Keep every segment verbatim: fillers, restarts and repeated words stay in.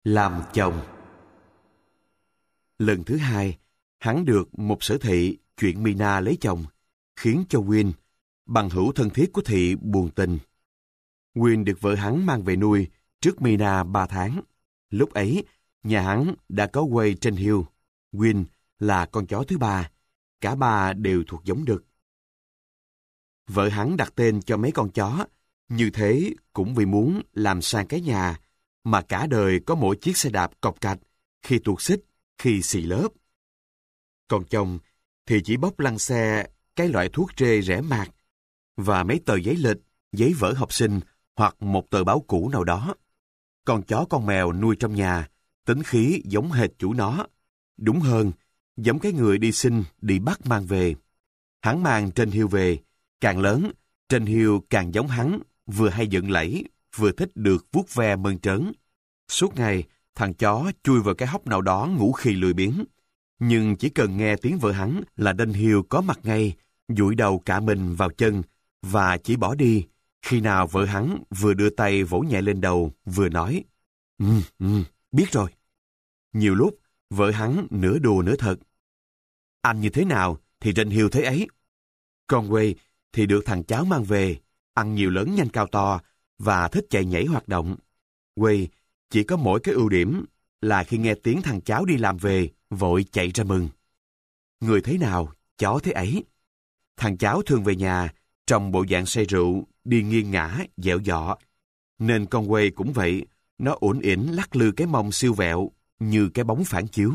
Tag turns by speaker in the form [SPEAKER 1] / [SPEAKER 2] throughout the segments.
[SPEAKER 1] Làm chồng. Lần thứ hai, hắn được một sở thị chuyện Mina lấy chồng, khiến cho Win, bằng hữu thân thiết của thị, buồn tình. Win được vợ hắn mang về nuôi trước Mina ba tháng. Lúc ấy, nhà hắn đã có Wade trên Hill. Win là con chó thứ ba. Cả ba đều thuộc giống đực. Vợ hắn đặt tên cho mấy con chó, như thế cũng vì muốn làm sang cái nhà mà cả đời có mỗi chiếc xe đạp cọc cạch, khi tuột xích, khi xì lớp. Còn chồng thì chỉ bốc lăn xe cái loại thuốc trê rẻ mạt và mấy tờ giấy lịch, giấy vở học sinh hoặc một tờ báo cũ nào đó. Con chó con mèo nuôi trong nhà, tính khí giống hệt chủ nó. Đúng hơn, giống cái người đi xin, đi bắt mang về. Hắn mang trên Hill về, càng lớn, trên Hill càng giống hắn, vừa hay dựng lẫy, vừa thích được vuốt ve mơn trớn. Suốt ngày, thằng chó chui vào cái hốc nào đó ngủ khi lười biếng. Nhưng chỉ cần nghe tiếng vợ hắn là đanh Hill có mặt ngay, dụi đầu cả mình vào chân, và chỉ bỏ đi, khi nào vợ hắn vừa đưa tay vỗ nhẹ lên đầu, vừa nói, Ừ, ừ, biết rồi. Nhiều lúc, vợ hắn nửa đùa nửa thật. Anh như thế nào thì trên Hill thế ấy. Con Wade thì được thằng cháu mang về, ăn nhiều lớn nhanh cao to và thích chạy nhảy hoạt động. Wade chỉ có mỗi cái ưu điểm là khi nghe tiếng thằng cháu đi làm về, vội chạy ra mừng. Người thế nào, chó thế ấy. Thằng cháu thường về nhà, trong bộ dạng say rượu, đi nghiêng ngã, dẹo dọ. Nên con Wade cũng vậy, nó uể oải lắc lư cái mông siêu vẹo, như cái bóng phản chiếu.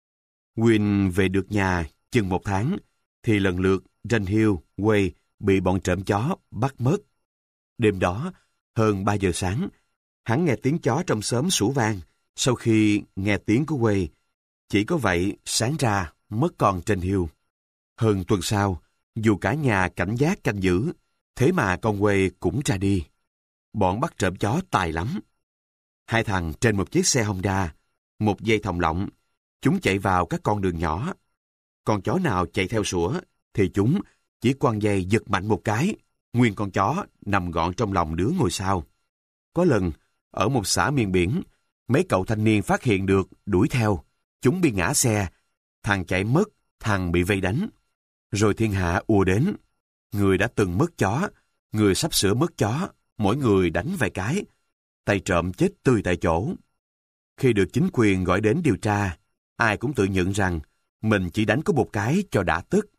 [SPEAKER 1] Win về được nhà chừng một tháng, thì lần lượt Ren Hill, Wade bị bọn trộm chó bắt mất. Đêm đó, hơn ba giờ sáng, hắn nghe tiếng chó trong xóm sủa vang. Sau khi nghe tiếng của Wade, chỉ có vậy sáng ra mất con trên Hill. Hơn tuần sau, dù cả nhà cảnh giác canh giữ, thế mà con Wade cũng ra đi. Bọn bắt trộm chó tài lắm. Hai thằng trên một chiếc xe Honda, một dây thòng lọng, chúng chạy vào các con đường nhỏ. Con chó nào chạy theo sủa, thì chúng chỉ quăng dây giật mạnh một cái, nguyên con chó nằm gọn trong lòng đứa ngồi sau. Có lần, ở một xã miền biển, mấy cậu thanh niên phát hiện được, đuổi theo. Chúng bị ngã xe, thằng chạy mất, thằng bị vây đánh. Rồi thiên hạ ùa đến. Người đã từng mất chó, người sắp sửa mất chó, mỗi người đánh vài cái. Tay trộm chết tươi tại chỗ. Khi được chính quyền gọi đến điều tra, ai cũng tự nhận rằng mình chỉ đánh có một cái cho đã tức.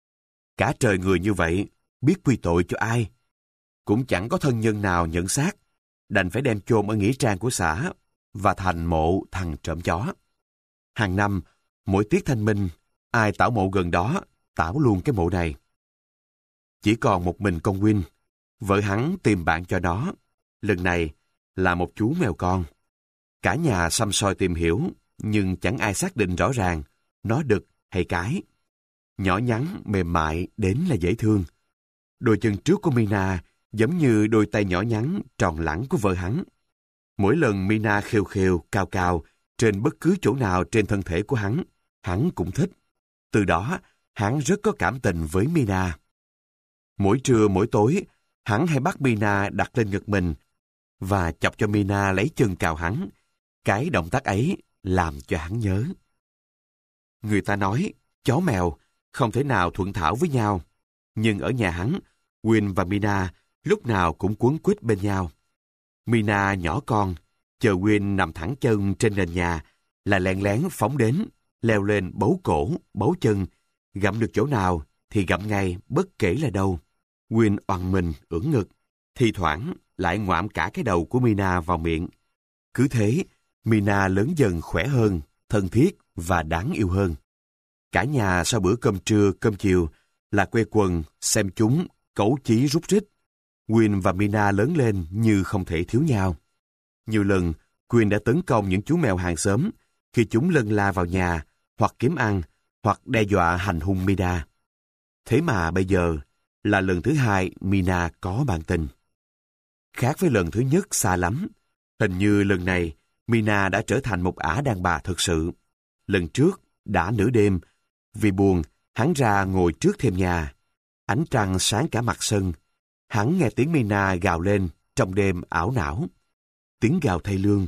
[SPEAKER 1] Cả trời người như vậy, biết quy tội cho ai. Cũng chẳng có thân nhân nào nhận xác, đành phải đem chôn ở nghĩa trang của xã và thành mộ thằng trộm chó. Hàng năm, mỗi tiết thanh minh, ai tảo mộ gần đó, tảo luôn cái mộ này. Chỉ còn một mình con Win, vợ hắn tìm bạn cho nó. Lần này là một chú mèo con. Cả nhà xăm soi tìm hiểu, nhưng chẳng ai xác định rõ ràng nó đực hay cái. Nhỏ nhắn, mềm mại đến là dễ thương. Đôi chân trước của Mina giống như đôi tay nhỏ nhắn, tròn lẳng của vợ hắn. Mỗi lần Mina khêu khêu, cao cao, trên bất cứ chỗ nào trên thân thể của hắn, hắn cũng thích. Từ đó, hắn rất có cảm tình với Mina. Mỗi trưa mỗi tối, hắn hay bắt Mina đặt lên ngực mình và chọc cho Mina lấy chân cào hắn. Cái động tác ấy làm cho hắn nhớ. Người ta nói, chó mèo không thể nào thuận thảo với nhau. Nhưng ở nhà hắn, Win và Mina lúc nào cũng quấn quýt bên nhau. Mina nhỏ con, chờ Win nằm thẳng chân trên nền nhà, là lén lén phóng đến, leo lên bấu cổ, bấu chân, gặm được chỗ nào thì gặm ngay bất kể là đâu. Win oằn mình, ưỡn ngực, thi thoảng lại ngoạm cả cái đầu của Mina vào miệng. Cứ thế, Mina lớn dần khỏe hơn, thân thiết và đáng yêu hơn. Cả nhà sau bữa cơm trưa, cơm chiều là quây quần, xem chúng, cấu chí rúc rích. Win và Mina lớn lên như không thể thiếu nhau. Nhiều lần, Win đã tấn công những chú mèo hàng xóm khi chúng lân la vào nhà, hoặc kiếm ăn, hoặc đe dọa hành hung Mina. Thế mà bây giờ là lần thứ hai Mina có bạn tình. Khác với lần thứ nhất xa lắm, hình như lần này Mina đã trở thành một ả đàn bà thực sự. Lần trước, đã nửa đêm, vì buồn, hắn ra ngồi trước thềm nhà. Ánh trăng sáng cả mặt sân. Hắn nghe tiếng Mina gào lên trong đêm ảo não. Tiếng gào thê lương,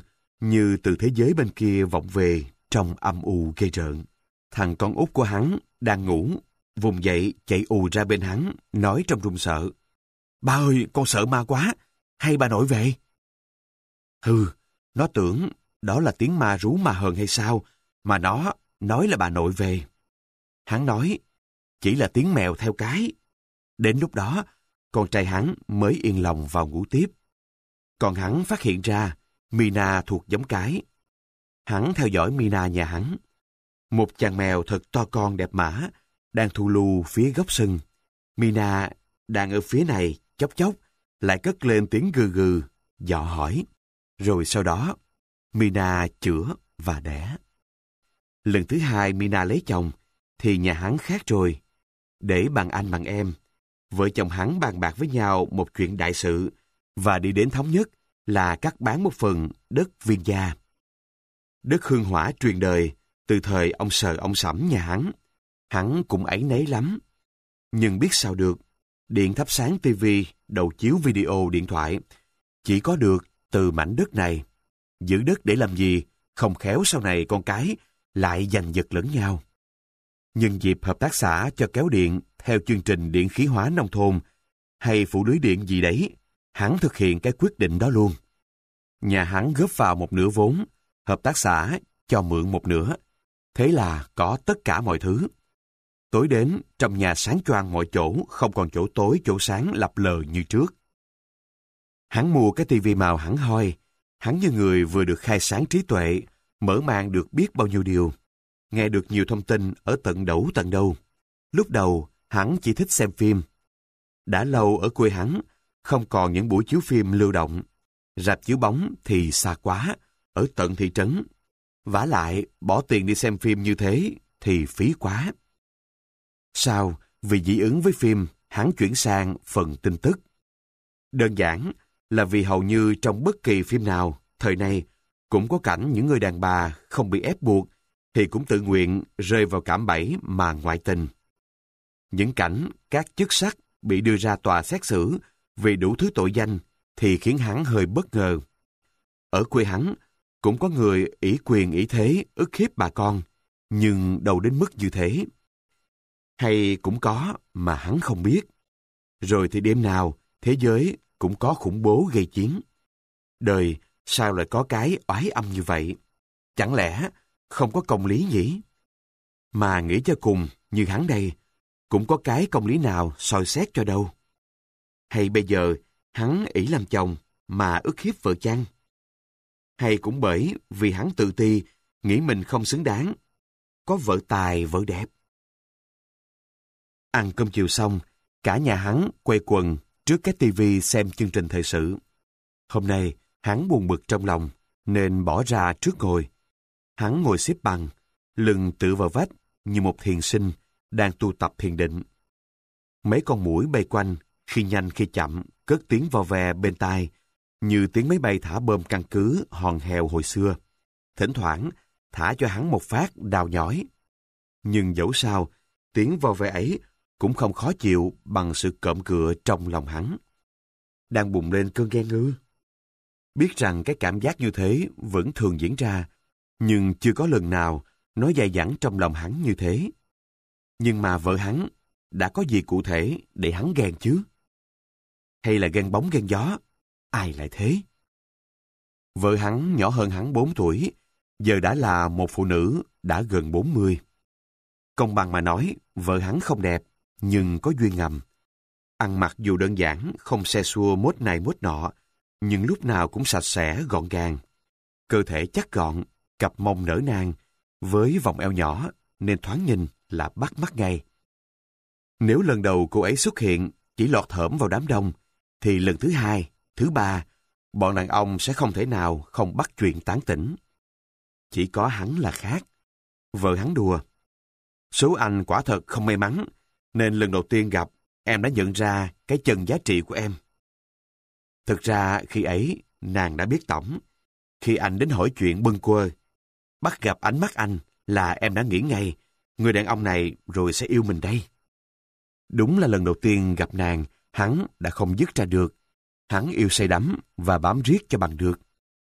[SPEAKER 1] như từ thế giới bên kia vọng về trong âm u ghê rợn. Thằng con út của hắn đang ngủ, vùng dậy chạy ù ra bên hắn, nói trong run sợ. Ba ơi, con sợ ma quá, hay bà nội về? Hừ, nó tưởng đó là tiếng ma rú ma hờn hay sao, mà nó nói là bà nội về. Hắn nói, chỉ là tiếng mèo theo cái. Đến lúc đó, con trai hắn mới yên lòng vào ngủ tiếp. Còn hắn phát hiện ra, Mina thuộc giống cái. Hắn theo dõi Mina nhà hắn. Một chàng mèo thật to con đẹp mã, đang thu lưu phía góc sân. Mina đang ở phía này, chốc chốc, lại cất lên tiếng gừ gừ, dọ hỏi. Rồi sau đó, Mina chữa và đẻ. Lần thứ hai Mina lấy chồng, thì nhà hắn khác rồi. Để bằng anh bằng em, vợ chồng hắn bàn bạc với nhau một chuyện đại sự, và đi đến thống nhất là cắt bán một phần đất Viên Gia. Đất hương hỏa truyền đời, từ thời ông sờ ông sẩm nhà hắn. Hắn cũng áy náy lắm. Nhưng biết sao được, điện thắp sáng tivi, đầu chiếu video điện thoại, chỉ có được từ mảnh đất này. Giữ đất để làm gì, không khéo sau này con cái lại giành giật lẫn nhau. Nhân dịp hợp tác xã cho kéo điện theo chương trình điện khí hóa nông thôn hay phụ lưới điện gì đấy, hắn thực hiện cái quyết định đó luôn. Nhà hắn góp vào một nửa vốn, hợp tác xã cho mượn một nửa. Thế là có tất cả mọi thứ. Tối đến, trong nhà sáng choang mọi chỗ, không còn chỗ tối chỗ sáng lập lờ như trước. Hắn mua cái tivi màu hẳn hoi. Hắn như người vừa được khai sáng trí tuệ, mở mang được biết bao nhiêu điều, nghe được nhiều thông tin ở tận đâu tận đâu. Lúc đầu, hắn chỉ thích xem phim. Đã lâu ở quê hắn, không còn những buổi chiếu phim lưu động. Rạp chiếu bóng thì xa quá, ở tận thị trấn. Vả lại, bỏ tiền đi xem phim như thế thì phí quá. Sau, vì dị ứng với phim, hắn chuyển sang phần tin tức. Đơn giản là vì hầu như trong bất kỳ phim nào, thời nay, cũng có cảnh những người đàn bà không bị ép buộc, thì cũng tự nguyện rơi vào cạm bẫy mà ngoại tình. Những cảnh các chức sắc bị đưa ra tòa xét xử vì đủ thứ tội danh thì khiến hắn hơi bất ngờ. Ở quê hắn, cũng có người ỷ quyền ỷ thế ức hiếp bà con, nhưng đâu đến mức như thế. Hay cũng có mà hắn không biết. Rồi thì đêm nào, thế giới cũng có khủng bố gây chiến. Đời sao lại có cái oái âm như vậy? Chẳng lẽ không có công lý nhỉ? Mà nghĩ cho cùng, như hắn đây, cũng có cái công lý nào soi xét cho đâu. Hay bây giờ, hắn ỷ làm chồng mà ức hiếp vợ chăng? Hay cũng bởi vì hắn tự ti, nghĩ mình không xứng đáng, có vợ tài, vợ đẹp. Ăn cơm chiều xong, cả nhà hắn quây quần trước cái tivi xem chương trình thời sự. Hôm nay, hắn buồn bực trong lòng, nên bỏ ra trước ngồi. Hắn ngồi xếp bằng, lưng tựa vào vách như một thiền sinh đang tu tập thiền định. Mấy con muỗi bay quanh, khi nhanh khi chậm, cất tiếng vo ve bên tai, như tiếng máy bay thả bom căn cứ hòn hèo hồi xưa. Thỉnh thoảng, thả cho hắn một phát đào nhói. Nhưng dẫu sao, tiếng vo ve ấy cũng không khó chịu bằng sự cộm cựa trong lòng hắn. Đang bùng lên cơn ghen ư? Biết rằng cái cảm giác như thế vẫn thường diễn ra, nhưng chưa có lần nào nó dai dẳng trong lòng hắn như thế. Nhưng mà vợ hắn đã có gì cụ thể để hắn ghen chứ? Hay là ghen bóng ghen gió? Ai lại thế? Vợ hắn nhỏ hơn hắn bốn tuổi, giờ đã là một phụ nữ đã gần bốn mươi. Công bằng mà nói, vợ hắn không đẹp, nhưng có duyên ngầm. Ăn mặc dù đơn giản, không xe xua mốt này mốt nọ, nhưng lúc nào cũng sạch sẽ, gọn gàng. Cơ thể chắc gọn, cặp mông nở nang, với vòng eo nhỏ, nên thoáng nhìn là bắt mắt ngay. Nếu lần đầu cô ấy xuất hiện chỉ lọt thởm vào đám đông, thì lần thứ hai, thứ ba, bọn đàn ông sẽ không thể nào không bắt chuyện tán tỉnh. Chỉ có hắn là khác. Vợ hắn đùa. Số anh quả thật không may mắn, nên lần đầu tiên gặp, em đã nhận ra cái chân giá trị của em. Thực ra khi ấy, nàng đã biết tổng. Khi anh đến hỏi chuyện bâng quơ, bắt gặp ánh mắt anh là em đã nghĩ ngay, người đàn ông này rồi sẽ yêu mình đây. Đúng là lần đầu tiên gặp nàng, hắn đã không dứt ra được. Hắn yêu say đắm và bám riết cho bằng được.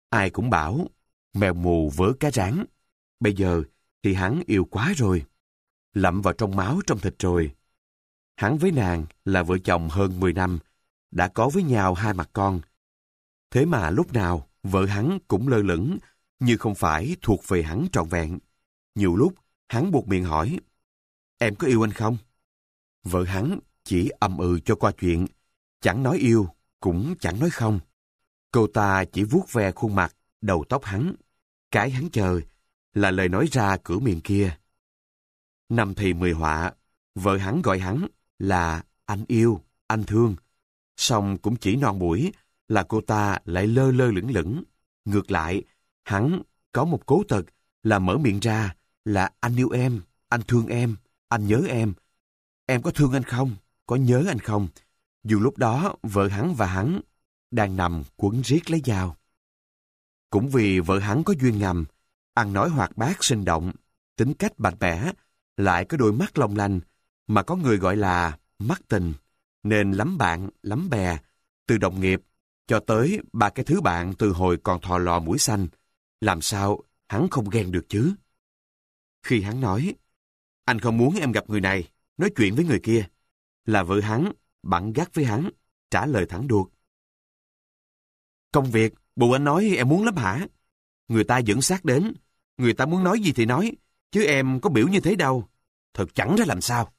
[SPEAKER 1] Ai cũng bảo, mèo mù vớ cá rán. Bây giờ thì hắn yêu quá rồi. Lậm vào trong máu trong thịt rồi. Hắn với nàng là vợ chồng hơn mười năm, đã có với nhau hai mặt con. Thế mà lúc nào vợ hắn cũng lơ lửng, như không phải thuộc về hắn trọn vẹn. Nhiều lúc hắn buộc miệng hỏi, em có yêu anh không? Vợ hắn chỉ ậm ừ cho qua chuyện, chẳng nói yêu, cũng chẳng nói không. Cô ta chỉ vuốt ve khuôn mặt, đầu tóc hắn. Cái hắn chờ là lời nói ra cửa miệng kia. Năm thì mười họa, vợ hắn gọi hắn là anh yêu, anh thương. Xong cũng chỉ non buổi là cô ta lại lơ lơ lửng lửng. Ngược lại, hắn có một cố tật là mở miệng ra là anh yêu em, anh thương em, anh nhớ em. Em có thương anh không? Có nhớ anh không? Dù lúc đó vợ hắn và hắn đang nằm quấn riết lấy nhau. Cũng vì vợ hắn có duyên ngầm, ăn nói hoạt bát sinh động, tính cách mạnh mẽ, lại có đôi mắt long lanh, mà có người gọi là mắt tình, nên lắm bạn, lắm bè, từ đồng nghiệp cho tới ba cái thứ bạn từ hồi còn thò lò mũi xanh. Làm sao hắn không ghen được chứ? Khi hắn nói, anh không muốn em gặp người này, nói chuyện với người kia, là vợ hắn bẵng gắt với hắn, trả lời thẳng đuột. Công việc, bộ anh nói em muốn lắm hả? Người ta dẫn xác đến, người ta muốn nói gì thì nói, chứ em có biểu như thế đâu. Thật chẳng ra làm sao.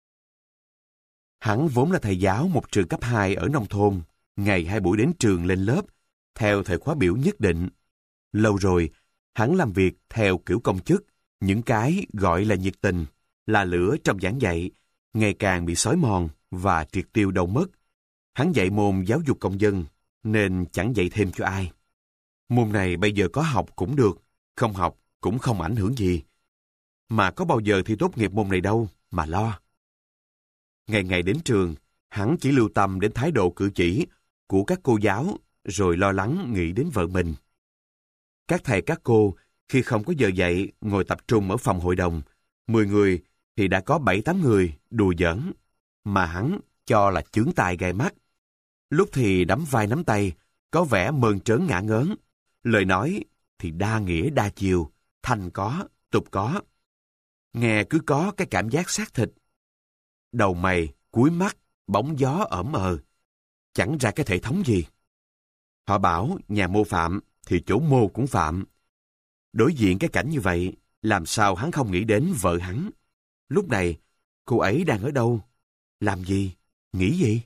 [SPEAKER 1] Hắn vốn là thầy giáo một trường cấp hai ở nông thôn, ngày hai buổi đến trường lên lớp, theo thời khóa biểu nhất định. Lâu rồi, hắn làm việc theo kiểu công chức, những cái gọi là nhiệt tình, là lửa trong giảng dạy, ngày càng bị xói mòn và triệt tiêu đâu mất. Hắn dạy môn giáo dục công dân, nên chẳng dạy thêm cho ai. Môn này bây giờ có học cũng được, không học cũng không ảnh hưởng gì. Mà có bao giờ thì tốt nghiệp môn này đâu mà lo. Ngày ngày đến trường, hắn chỉ lưu tâm đến thái độ cử chỉ của các cô giáo, rồi lo lắng nghĩ đến vợ mình. Các thầy các cô, khi không có giờ dạy, ngồi tập trung ở phòng hội đồng, mười người thì đã có bảy tám người đùa giỡn, mà hắn cho là chướng tai gai mắt. Lúc thì đắm vai nắm tay, có vẻ mơn trớn ngả ngớn. Lời nói thì đa nghĩa đa chiều, thanh có, tục có. Nghe cứ có cái cảm giác xác thịt. Đầu mày, cuối mắt, bóng gió ẩm ờ. Chẳng ra cái thể thống gì. Họ bảo nhà mô phạm thì chỗ mô cũng phạm. Đối diện cái cảnh như vậy, làm sao hắn không nghĩ đến vợ hắn? Lúc này, cô ấy đang ở đâu? Làm gì? Nghĩ gì?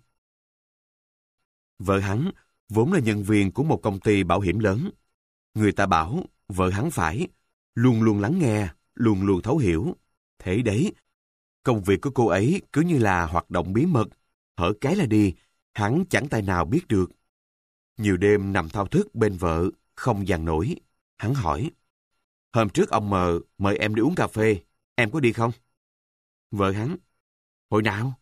[SPEAKER 1] Vợ hắn vốn là nhân viên của một công ty bảo hiểm lớn. Người ta bảo vợ hắn phải luôn luôn lắng nghe, luôn luôn thấu hiểu. Thế đấy, công việc của cô ấy cứ như là hoạt động bí mật, hở cái là đi, hắn chẳng tài nào biết được. Nhiều đêm nằm thao thức bên vợ, không dằn nổi. Hắn hỏi, hôm trước ông mờ mời em đi uống cà phê, em có đi không? Vợ hắn, hồi nào?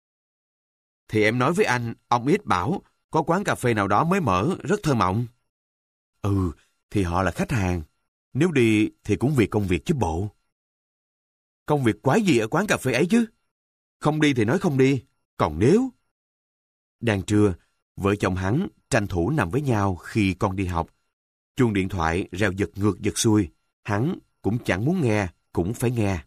[SPEAKER 1] Thì em nói với anh, ông ít bảo, có quán cà phê nào đó mới mở, rất thơ mộng. Ừ, thì họ là khách hàng. Nếu đi thì cũng vì công việc chứ bộ. Công việc quái gì ở quán cà phê ấy chứ? Không đi thì nói không đi, còn nếu... Đang trưa, vợ chồng hắn tranh thủ nằm với nhau khi con đi học. Chuông điện thoại reo giật ngược giật xuôi, hắn cũng chẳng muốn nghe, cũng phải nghe.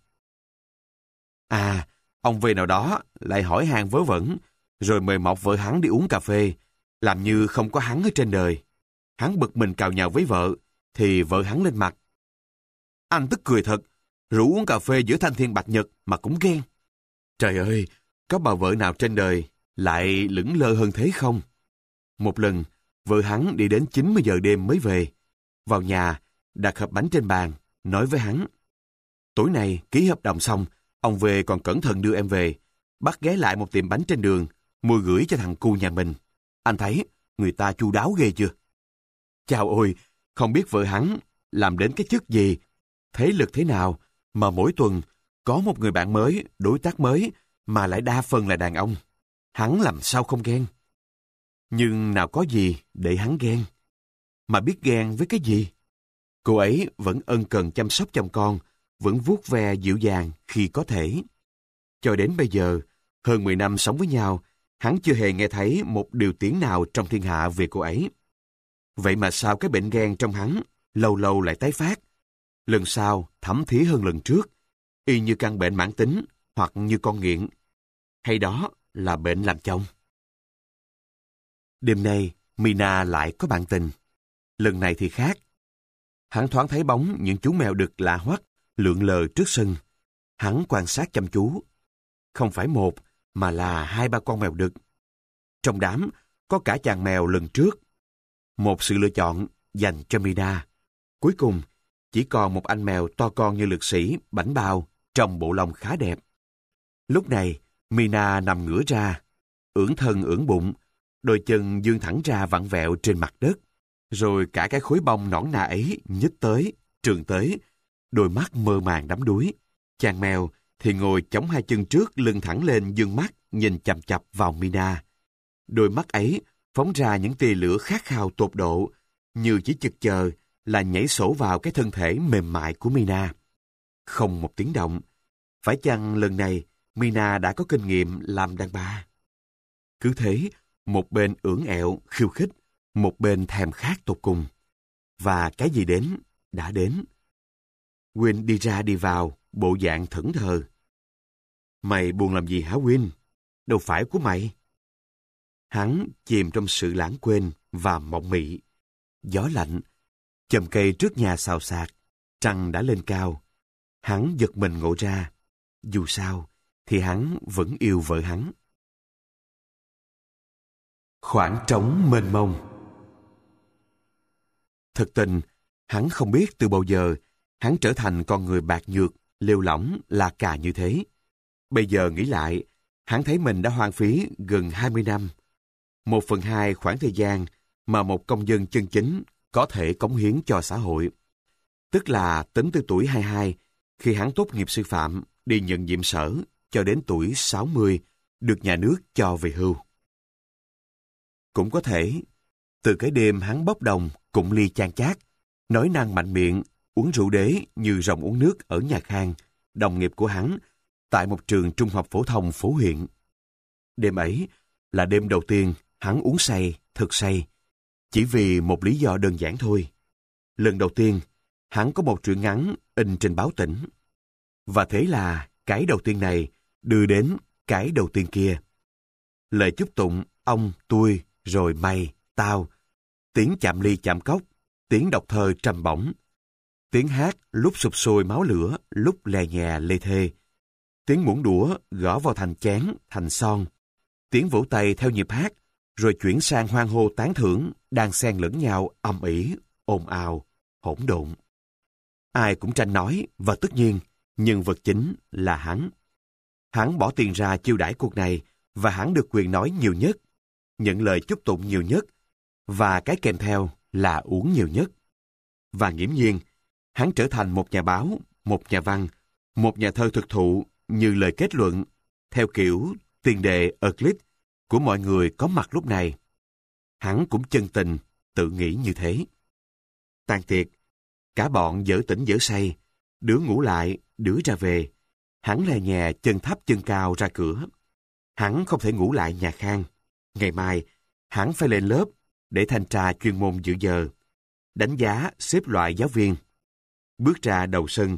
[SPEAKER 1] À, ông về nào đó lại hỏi han vớ vẩn, rồi mời mọc vợ hắn đi uống cà phê, làm như không có hắn ở trên đời. Hắn bực mình cào nhào với vợ, thì vợ hắn lên mặt. Anh tức cười thật, rủ uống cà phê giữa thanh thiên bạch nhật mà cũng ghen. Trời ơi, có bà vợ nào trên đời lại lững lơ hơn thế không? Một lần, vợ hắn đi đến chín mươi giờ đêm mới về. Vào nhà, đặt hộp bánh trên bàn, nói với hắn. Tối nay ký hợp đồng xong, ông về còn cẩn thận đưa em về. Bắt ghé lại một tiệm bánh trên đường, mua gửi cho thằng cu nhà mình. Anh thấy người ta chu đáo ghê chưa? Chào ôi, không biết vợ hắn làm đến cái chức gì, thế lực thế nào, mà mỗi tuần có một người bạn mới, đối tác mới, mà lại đa phần là đàn ông. Hắn làm sao không ghen? Nhưng nào có gì để hắn ghen? Mà biết ghen với cái gì? Cô ấy vẫn ân cần chăm sóc chồng con, vẫn vuốt ve dịu dàng khi có thể. Cho đến bây giờ, hơn mười năm sống với nhau, hắn chưa hề nghe thấy một điều tiếng nào trong thiên hạ về cô ấy. Vậy mà sao cái bệnh ghen trong hắn lâu lâu lại tái phát? Lần sau thấm thía hơn lần trước, y như căn bệnh mãn tính hoặc như con nghiện. Hay đó là bệnh làm chồng? Đêm nay, Mina lại có bạn tình. Lần này thì khác. Hắn thoáng thấy bóng những chú mèo đực lạ hoắc lượn lờ trước sân. Hắn quan sát chăm chú. Không phải một, mà là hai ba con mèo đực. Trong đám, có cả chàng mèo lần trước. Một sự lựa chọn dành cho Mina. Cuối cùng, chỉ còn một anh mèo to con như lực sĩ, bảnh bao, trong bộ lông khá đẹp. Lúc này, Mina nằm ngửa ra, ưỡn thân ưỡn bụng, đôi chân vươn thẳng ra vặn vẹo trên mặt đất. Rồi cả cái khối bông nõn nà ấy nhích tới, trường tới, đôi mắt mơ màng đắm đuối. Chàng mèo thì ngồi chống hai chân trước, lưng thẳng lên, dương mắt, nhìn chằm chằm vào Mina. Đôi mắt ấy phóng ra những tia lửa khát khao tột độ, như chỉ chực chờ là nhảy sổ vào cái thân thể mềm mại của Mina. Không một tiếng động. Phải chăng lần này Mina đã có kinh nghiệm làm đàn bà? Cứ thế, một bên ưỡn ẹo, khiêu khích, một bên thèm khát tột cùng. Và cái gì đến, đã đến. Win đi ra đi vào, bộ dạng thẫn thờ. Mày buồn làm gì hả Win? Đâu phải của mày. Hắn chìm trong sự lãng quên và mộng mị. Gió lạnh, chòm cây trước nhà xào xạc, trăng đã lên cao. Hắn giật mình ngộ ra, dù sao thì hắn vẫn yêu vợ hắn. Khoảng trống mênh mông. Thực tình, hắn không biết từ bao giờ hắn trở thành con người bạc nhược, lêu lỏng, la cà như thế. Bây giờ nghĩ lại, hắn thấy mình đã hoang phí gần hai mươi năm. Một phần hai khoảng thời gian mà một công dân chân chính có thể cống hiến cho xã hội. Tức là tính từ tuổi hai mươi hai, khi hắn tốt nghiệp sư phạm, đi nhận nhiệm sở, cho đến tuổi sáu mươi, được nhà nước cho về hưu. Cũng có thể, từ cái đêm hắn bốc đồng, cụng ly chan chát, nói năng mạnh miệng, uống rượu đế như rồng uống nước ở nhà Khang, đồng nghiệp của hắn, tại một trường trung học phổ thông phố huyện. Đêm ấy là đêm đầu tiên hắn uống say, thực say, chỉ vì một lý do đơn giản thôi. Lần đầu tiên, hắn có một truyện ngắn in trên báo Tỉnh. Và thế là cái đầu tiên này đưa đến cái đầu tiên kia. Lời chúc tụng ông, tôi, rồi mày, tao, tiếng chạm ly chạm cốc, tiếng đọc thơ trầm bổng, tiếng hát lúc sụp sôi máu lửa, lúc lè nhè lê thê, tiếng muỗng đũa gõ vào thành chén, thành son, tiếng vỗ tay theo nhịp hát, rồi chuyển sang hoan hô tán thưởng, đang xen lẫn nhau ầm ĩ, ồn ào, hỗn độn. Ai cũng tranh nói, và tất nhiên, nhân vật chính là hắn. Hắn bỏ tiền ra chiêu đãi cuộc này, và hắn được quyền nói nhiều nhất, nhận lời chúc tụng nhiều nhất, và cái kèm theo là uống nhiều nhất. Và nghiễm nhiên, hắn trở thành một nhà báo, một nhà văn, một nhà thơ thực thụ như lời kết luận, theo kiểu tiền đề Euclid của mọi người có mặt lúc này. Hắn cũng chân tình, tự nghĩ như thế. Tàn tiệc, cả bọn dở tỉnh dở say, đứa ngủ lại, đứa ra về. Hắn lè nhè chân thấp chân cao ra cửa. Hắn không thể ngủ lại nhà Khang. Ngày mai, hắn phải lên lớp để thanh tra chuyên môn dự giờ, đánh giá xếp loại giáo viên. Bước ra đầu sân,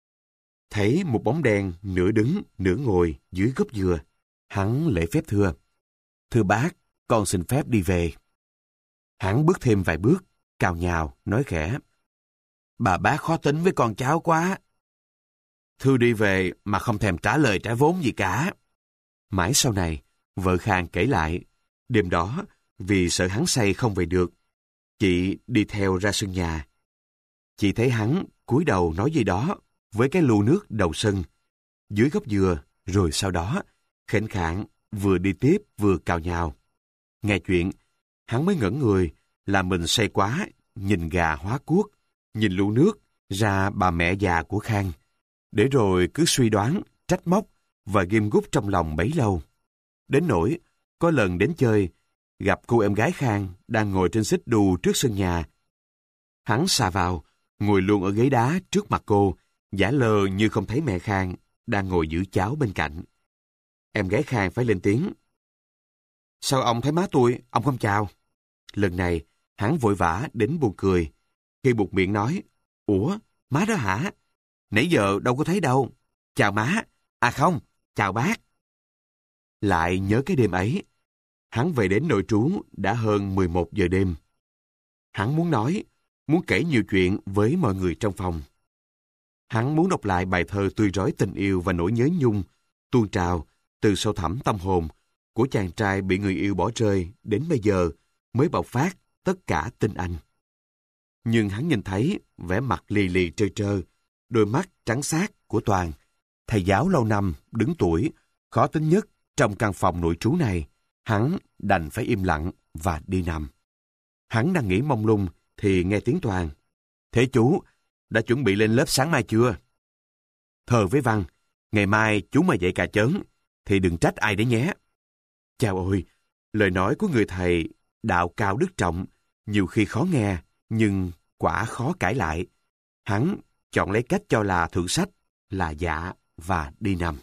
[SPEAKER 1] thấy một bóng đen nửa đứng, nửa ngồi dưới gốc dừa. Hắn lễ phép thưa: "Thưa bác, con xin phép đi về." Hắn bước thêm vài bước, cào nhào, nói khẽ: "Bà bác khó tính với con cháu quá." Thư đi về mà không thèm trả lời trả vốn gì cả. Mãi sau này, vợ Khang kể lại, đêm đó, vì sợ hắn say không về được, chị đi theo ra sân nhà. Chị thấy hắn cúi đầu nói gì đó với cái lu nước đầu sân, dưới gốc dừa, rồi sau đó, khệnh khạng, vừa đi tiếp vừa cào nhào. Nghe chuyện, hắn mới ngẩn người là mình say quá, nhìn gà hóa cuốc, nhìn lu nước ra bà mẹ già của Khang, để rồi cứ suy đoán, trách móc và ghim gút trong lòng bấy lâu. Đến nỗi, có lần đến chơi, gặp cô em gái Khang đang ngồi trên xích đu trước sân nhà. Hắn xà vào, ngồi luôn ở ghế đá trước mặt cô, giả lờ như không thấy mẹ Khang đang ngồi giữ cháo bên cạnh. Em gái Khang phải lên tiếng: "Sao ông thấy má tôi, ông không chào?" Lần này, Hắn vội vã đến buồn cười, khi buột miệng nói, ủa, má đó hả? Nãy giờ đâu có thấy đâu. Chào má. À không, chào bác. Lại nhớ cái đêm ấy, hắn về đến nội trú đã hơn mười một giờ đêm. Hắn muốn nói, muốn kể nhiều chuyện với mọi người trong phòng. Hắn muốn đọc lại bài thơ tươi rói tình yêu và nỗi nhớ nhung, tuôn trào từ sâu thẳm tâm hồn của chàng trai bị người yêu bỏ rơi đến bây giờ mới bộc phát tất cả tình anh. Nhưng hắn nhìn thấy vẻ mặt lì lì trơ trơ, đôi mắt trắng xác của Toàn, thầy giáo lâu năm, đứng tuổi, khó tính nhất trong căn phòng nội trú này. Hắn đành phải im lặng và đi nằm. Hắn đang nghĩ mông lung thì nghe tiếng Toàn. Thế chú, đã chuẩn bị lên lớp sáng mai chưa? Thơ với văn, ngày mai chú mà dạy cà chớn, thì đừng trách ai đấy nhé. Chào ôi, lời nói của người thầy, đạo cao đức trọng, nhiều khi khó nghe, nhưng quả khó cãi lại. Hắn chọn lấy cách cho là thượng sách, là dạ và đi nằm.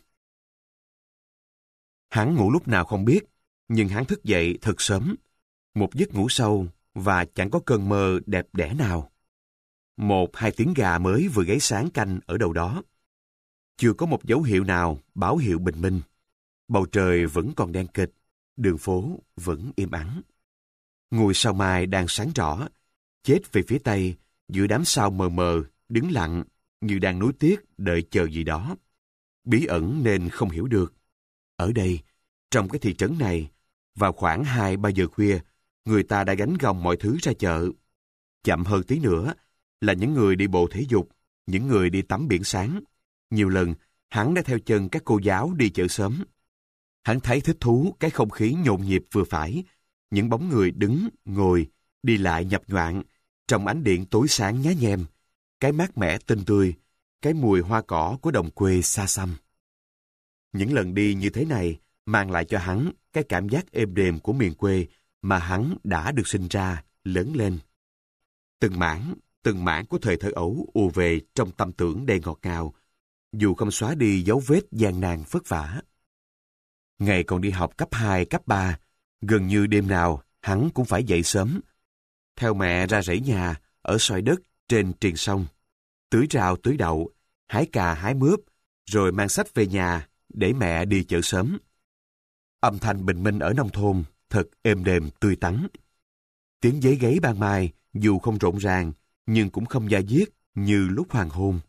[SPEAKER 1] Hắn ngủ lúc nào không biết, nhưng hắn thức dậy thật sớm. Một giấc ngủ sâu và chẳng có cơn mơ đẹp đẽ nào. Một hai tiếng gà mới vừa gáy sáng canh ở đâu đó. Chưa có một dấu hiệu nào báo hiệu bình minh. Bầu trời vẫn còn đen kịt, đường phố vẫn im ắng. Ngôi sao mai đang sáng rõ, chết về phía tây, giữa đám sao mờ mờ, đứng lặng, như đang nuối tiếc đợi chờ gì đó. Bí ẩn nên không hiểu được. Ở đây, trong cái thị trấn này, vào khoảng hai ba giờ khuya, người ta đã gánh gồng mọi thứ ra chợ. Chậm hơn tí nữa là những người đi bộ thể dục, những người đi tắm biển sáng. Nhiều lần, hắn đã theo chân các cô giáo đi chợ sớm. Hắn thấy thích thú cái không khí nhộn nhịp vừa phải, những bóng người đứng, ngồi, đi lại nhập nhoạng, trong ánh điện tối sáng nhá nhem, cái mát mẻ tinh tươi, cái mùi hoa cỏ của đồng quê xa xăm. Những lần đi như thế này mang lại cho hắn cái cảm giác êm đềm của miền quê mà hắn đã được sinh ra, lớn lên. Từng mảng, từng mảng của thời thơ ấu ùa về trong tâm tưởng đầy ngọt ngào, dù không xóa đi dấu vết gian nan vất vả. Ngày còn đi học cấp hai, cấp ba, gần như đêm nào hắn cũng phải dậy sớm, theo mẹ ra rẫy nhà ở xoài đất trên triền sông, tưới rau tưới đậu, hái cà hái mướp, rồi mang sách về nhà để mẹ đi chợ sớm. Âm thanh bình minh ở nông thôn thật êm đềm tươi tắn. Tiếng giấy gáy ban mai dù không rộn ràng nhưng cũng không da diết như lúc hoàng hôn.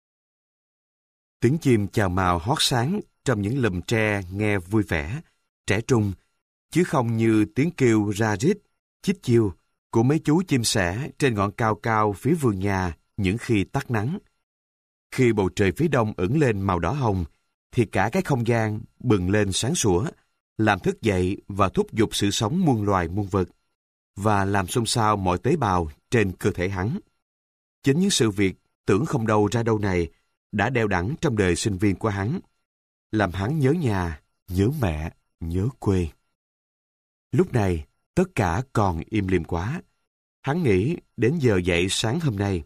[SPEAKER 1] Tiếng chim chào mào hót sáng trong những lùm tre nghe vui vẻ, trẻ trung, chứ không như tiếng kêu ra rít, chích chiêu của mấy chú chim sẻ trên ngọn cao cao phía vườn nhà những khi tắt nắng. Khi bầu trời phía đông ửng lên màu đỏ hồng, thì cả cái không gian bừng lên sáng sủa, làm thức dậy và thúc giục sự sống muôn loài muôn vật, và làm xôn xao mọi tế bào trên cơ thể hắn. Chính những sự việc tưởng không đâu ra đâu này đã đeo đẳng trong đời sinh viên của hắn, làm hắn nhớ nhà, nhớ mẹ, nhớ quê. Lúc này, tất cả còn im lìm quá. Hắn nghĩ đến giờ dậy sáng hôm nay.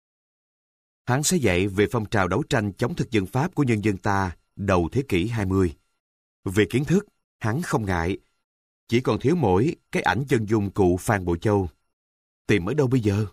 [SPEAKER 1] Hắn sẽ dạy về phong trào đấu tranh chống thực dân Pháp của nhân dân ta đầu thế kỷ hai mươi. Về kiến thức, hắn không ngại. Chỉ còn thiếu mỗi cái ảnh chân dung cụ Phan Bội Châu. Tìm ở đâu bây giờ?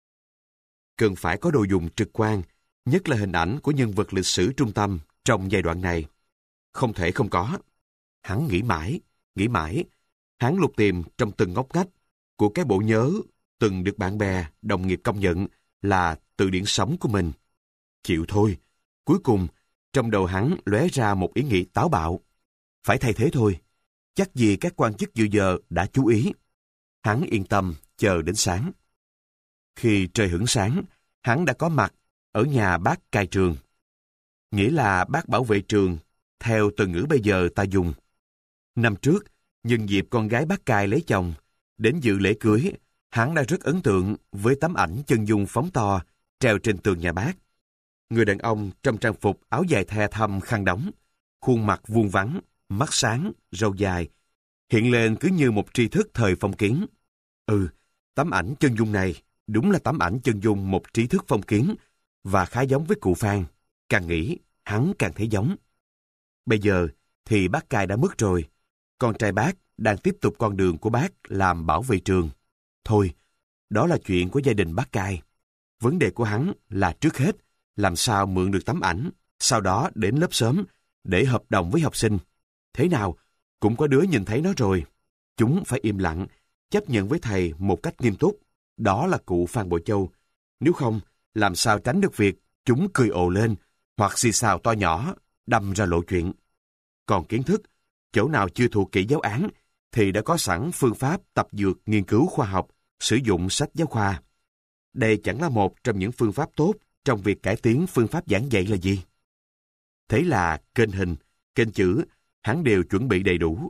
[SPEAKER 1] Cần phải có đồ dùng trực quan, nhất là hình ảnh của nhân vật lịch sử trung tâm trong giai đoạn này. Không thể không có. Hắn nghĩ mãi, nghĩ mãi. Hắn lục tìm trong từng ngóc ngách của cái bộ nhớ từng được bạn bè, đồng nghiệp công nhận là từ điển sống của mình. Chịu thôi. Cuối cùng, trong đầu hắn lóe ra một ý nghĩ táo bạo. Phải thay thế thôi. Chắc gì các quan chức dự giờ đã chú ý. Hắn yên tâm chờ đến sáng. Khi trời hửng sáng, hắn đã có mặt ở nhà bác cai trường. Nghĩa là bác bảo vệ trường, theo từ ngữ bây giờ ta dùng. Năm trước, nhân dịp con gái bác cai lấy chồng, đến dự lễ cưới, hắn đã rất ấn tượng với tấm ảnh chân dung phóng to treo trên tường nhà bác. Người đàn ông trong trang phục áo dài the thâm khăn đóng, khuôn mặt vuông vắn, mắt sáng, râu dài, hiện lên cứ như một tri thức thời phong kiến. Ừ, tấm ảnh chân dung này đúng là tấm ảnh chân dung một trí thức phong kiến và khá giống với cụ Phan. Càng nghĩ, hắn càng thấy giống. Bây giờ thì bác cai đã mất rồi. Con trai bác đang tiếp tục con đường của bác làm bảo vệ trường. Thôi, đó là chuyện của gia đình bác Cai. Vấn đề của hắn là trước hết, làm sao mượn được tấm ảnh, sau đó đến lớp sớm để hợp đồng với học sinh. Thế nào, cũng có đứa nhìn thấy nó rồi. Chúng phải im lặng, chấp nhận với thầy một cách nghiêm túc. Đó là cụ Phan Bội Châu. Nếu không, làm sao tránh được việc chúng cười ồ lên, hoặc xì xào to nhỏ, đâm ra lộ chuyện. Còn kiến thức, chỗ nào chưa thuộc kỹ giáo án, thì đã có sẵn phương pháp tập dược nghiên cứu khoa học, sử dụng sách giáo khoa. Đây chẳng là một trong những phương pháp tốt trong việc cải tiến phương pháp giảng dạy là gì? Thế là kênh hình, kênh chữ, hắn đều chuẩn bị đầy đủ.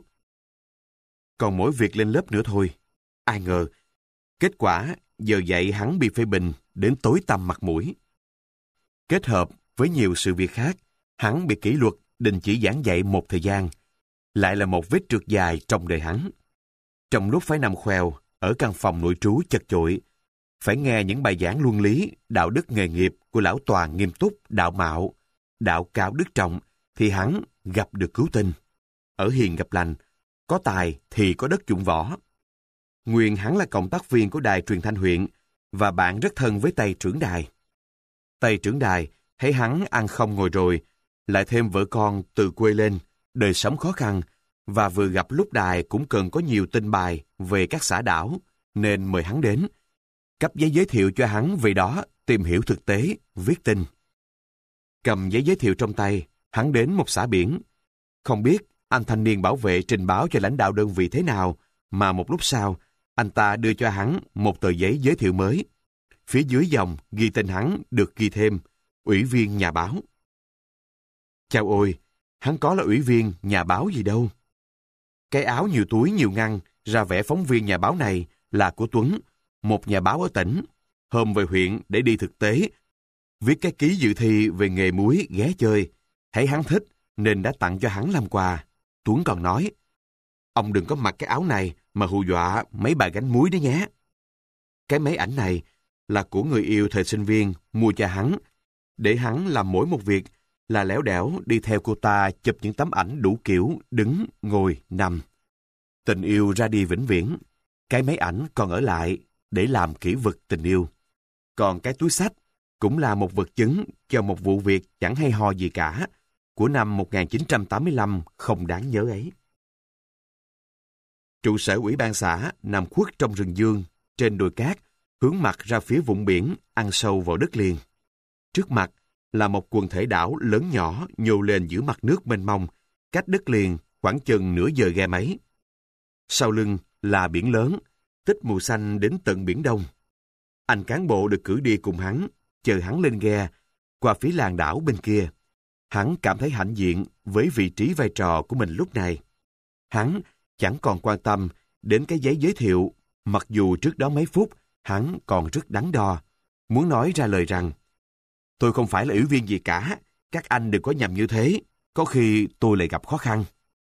[SPEAKER 1] Còn mỗi việc lên lớp nữa thôi. Ai ngờ, kết quả giờ dạy hắn bị phê bình đến tối tăm mặt mũi. Kết hợp với nhiều sự việc khác, hắn bị kỷ luật đình chỉ giảng dạy một thời gian, lại là một vết trượt dài trong đời hắn. Trong lúc phải nằm khoèo ở căn phòng nội trú chật chội, phải nghe những bài giảng luân lý, đạo đức nghề nghiệp của lão Toàn nghiêm túc, đạo mạo, đạo cao đức trọng, thì hắn gặp được cứu tinh. Ở hiền gặp lành, có tài thì có đất dụng võ. Nguyên hắn là cộng tác viên của đài truyền thanh huyện và bạn rất thân với Tây trưởng đài. Tây trưởng đài thấy hắn ăn không ngồi rồi, lại thêm vợ con từ quê lên, đời sống khó khăn, và vừa gặp lúc đài cũng cần có nhiều tin bài về các xã đảo, nên mời hắn đến, cấp giấy giới thiệu cho hắn về đó tìm hiểu thực tế, viết tin. Cầm giấy giới thiệu trong tay, hắn đến một xã biển. Không biết anh thanh niên bảo vệ trình báo cho lãnh đạo đơn vị thế nào, mà một lúc sau, anh ta đưa cho hắn một tờ giấy giới thiệu mới. Phía dưới dòng ghi tên hắn được ghi thêm ủy viên nhà báo. Chao ôi, hắn có là ủy viên nhà báo gì đâu. Cái áo nhiều túi nhiều ngăn ra vẻ phóng viên nhà báo này là của Tuấn, một nhà báo ở tỉnh. Hôm về huyện để đi thực tế, viết cái ký dự thi về nghề muối ghé chơi. Thấy hắn thích nên đã tặng cho hắn làm quà. Tuấn còn nói, ông đừng có mặc cái áo này mà hù dọa mấy bà gánh muối đấy nhé. Cái máy ảnh này là của người yêu thời sinh viên mua cho hắn, để hắn làm mỗi một việc là léo đẻo đi theo cô ta chụp những tấm ảnh đủ kiểu đứng, ngồi, nằm. Tình yêu ra đi vĩnh viễn, cái máy ảnh còn ở lại để làm kỷ vật tình yêu. Còn cái túi xách cũng là một vật chứng cho một vụ việc chẳng hay ho gì cả, của năm một nghìn chín trăm tám mươi lăm không đáng nhớ ấy. Trụ sở ủy ban xã nằm khuất trong rừng dương, trên đồi cát, hướng mặt ra phía vùng biển, ăn sâu vào đất liền. Trước mặt là một quần thể đảo lớn nhỏ nhô lên giữa mặt nước mênh mông, cách đất liền khoảng chừng nửa giờ ghe máy. Sau lưng là biển lớn, tích mù xanh đến tận biển Đông. Anh cán bộ được cử đi cùng hắn, chờ hắn lên ghe, qua phía làng đảo bên kia. Hắn cảm thấy hãnh diện với vị trí vai trò của mình lúc này. Hắn chẳng còn quan tâm đến cái giấy giới thiệu, mặc dù trước đó mấy phút hắn còn rất đắn đo, muốn nói ra lời rằng tôi không phải là ủy viên gì cả, các anh đừng có nhầm như thế, có khi tôi lại gặp khó khăn.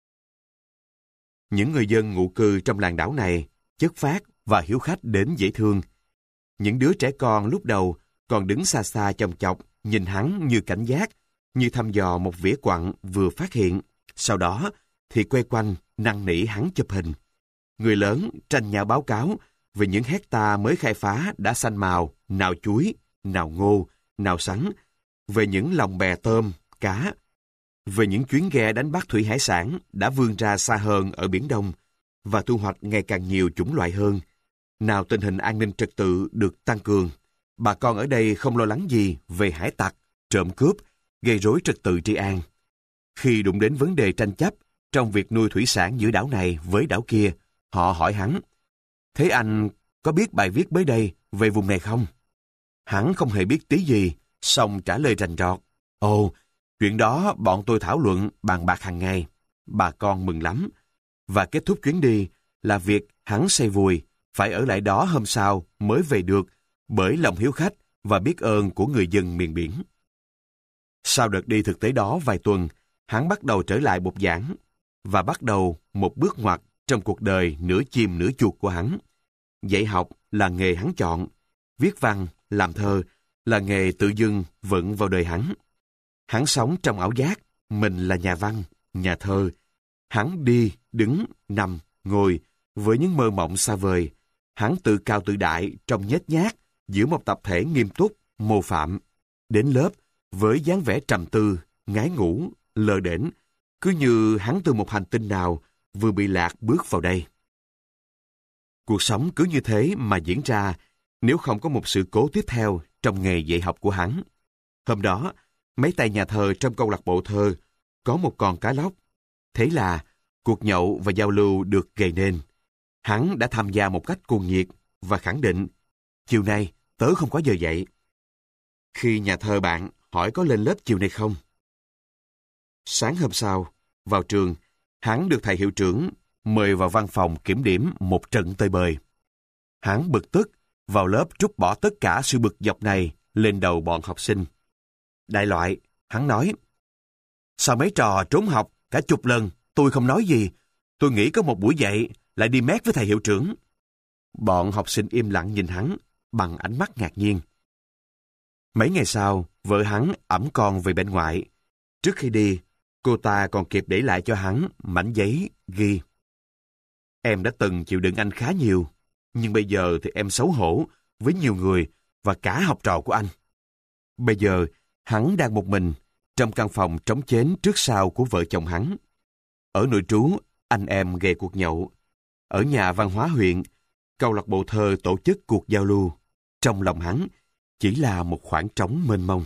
[SPEAKER 1] Những người dân ngụ cư trong làng đảo này chất phác và hiếu khách đến dễ thương. Những đứa trẻ con lúc đầu còn đứng xa xa chòng chọc, nhìn hắn như cảnh giác, như thăm dò một vỉa quặng vừa phát hiện. Sau đó thì quay quanh năn nỉ hắn chụp hình. Người lớn tranh nhau báo cáo về những hecta mới khai phá đã xanh màu, nào chuối, nào ngô, nào sắn, về những lồng bè tôm, cá, về những chuyến ghe đánh bắt thủy hải sản đã vươn ra xa hơn ở Biển Đông và thu hoạch ngày càng nhiều chủng loại hơn. Nào tình hình an ninh trật tự được tăng cường, bà con ở đây không lo lắng gì về hải tặc, trộm cướp, gây rối trật tự trị an. Khi đụng đến vấn đề tranh chấp trong việc nuôi thủy sản giữa đảo này với đảo kia, họ hỏi hắn, thế anh có biết bài viết mới đây về vùng này không? Hắn không hề biết tí gì, xong trả lời rành rọt. Ồ, chuyện đó bọn tôi thảo luận bàn bạc hàng ngày. Bà con mừng lắm. Và kết thúc chuyến đi là việc hắn say vùi, phải ở lại đó hôm sau mới về được bởi lòng hiếu khách và biết ơn của người dân miền biển. Sau đợt đi thực tế đó vài tuần, hắn bắt đầu trở lại bục giảng và bắt đầu một bước ngoặt trong cuộc đời nửa chim nửa chuột của hắn. Dạy học là nghề hắn chọn, viết văn, làm thơ là nghề tự dưng vận vào đời hắn. Hắn sống trong ảo giác, mình là nhà văn, nhà thơ. Hắn đi, đứng, nằm, ngồi với những mơ mộng xa vời, hắn tự cao tự đại trông nhếch nhác giữa một tập thể nghiêm túc, mô phạm. Đến lớp với dáng vẻ trầm tư, ngái ngủ, lơ đễnh, cứ như hắn từ một hành tinh nào vừa bị lạc bước vào đây. Cuộc sống cứ như thế mà diễn ra nếu không có một sự cố tiếp theo trong nghề dạy học của hắn. Hôm đó, mấy tay nhà thơ trong câu lạc bộ thơ có một con cá lóc. Thế là cuộc nhậu và giao lưu được gây nên. Hắn đã tham gia một cách cuồng nhiệt và khẳng định, chiều nay tớ không có giờ dạy. Khi nhà thơ bạn hỏi có lên lớp chiều nay không? Sáng hôm sau, vào trường, hắn được thầy hiệu trưởng mời vào văn phòng kiểm điểm một trận tơi bời. Hắn bực tức, vào lớp trút bỏ tất cả sự bực dọc này lên đầu bọn học sinh. Đại loại, hắn nói, sao mấy trò trốn học cả chục lần, tôi không nói gì. Tôi nghĩ có một buổi dạy lại đi mét với thầy hiệu trưởng. Bọn học sinh im lặng nhìn hắn bằng ánh mắt ngạc nhiên. Mấy ngày sau, vợ hắn ẵm con về bên ngoại. Trước khi đi, cô ta còn kịp để lại cho hắn mảnh giấy ghi: em đã từng chịu đựng anh khá nhiều, nhưng bây giờ thì em xấu hổ với nhiều người và cả học trò của anh. Bây giờ, hắn đang một mình trong căn phòng trống chến trước sau của vợ chồng hắn. Ở nội trú, anh em ghé cuộc nhậu. Ở nhà văn hóa huyện, câu lạc bộ thơ tổ chức cuộc giao lưu. Trong lòng hắn chỉ là một khoảng trống mênh mông.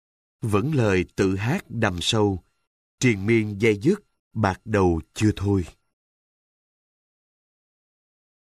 [SPEAKER 1] Vẫn lời tự hát đầm sâu, triền miên dây dứt, bạc đầu chưa thôi.